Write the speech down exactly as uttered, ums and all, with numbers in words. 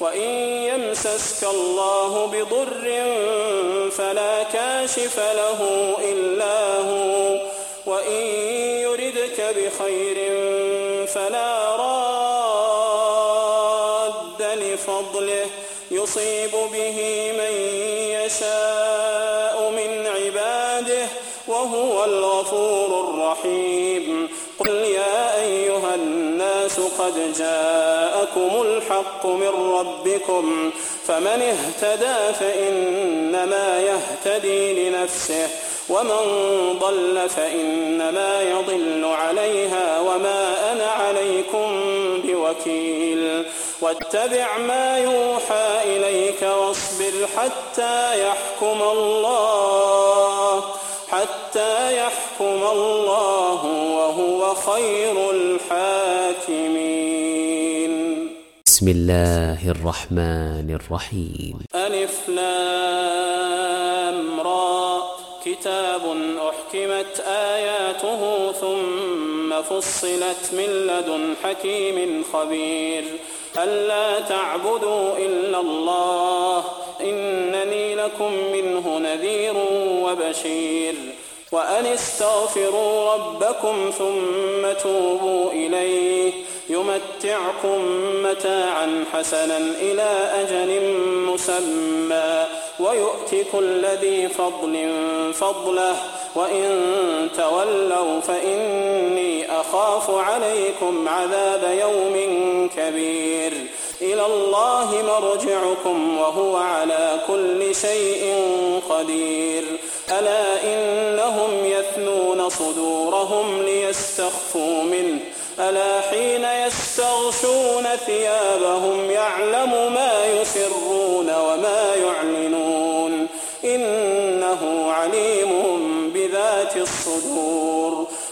وإن يمسسك الله بضر فلا كاشف له إلا هو وإن يردك بخير فلا راد لفضله يصيب به من يشاء من عباده وهو الغفور الرحيم. قل يا أيها الناس قد جاءكم الحق من ربكم فمن اهتدى فإنما يهتدي لنفسه ومن ضل فإنما يضل عليها وما أنا عليكم بوكيل. واتبع ما يوحى إليك واصبر حتى يحكم الله حتى يحكم الله وهو خير الحاكمين. بسم الله الرحمن الرحيم. ألف لام را كتاب أحكمت آياته ثم فصلت من لدن حكيم خبير ألا تعبدوا إلا الله إنني لكم منه نذير وبشير. وأن استغفروا ربكم ثم توبوا إليه يمتعكم متاعا حسنا إلى أجل مسمى ويؤتي كل ذي فضل فضله وإن تولوا فإني أخاف عليكم عذاب يوم كبير. إلى الله مرجعكم وهو على كل شيء قدير. ألا إنهم يثنون صدورهم ليستخفوا منه ألا حين يستغشون ثيابهم يعلم ما يسرون وما يعلنون إنه عليم بذات الصدور.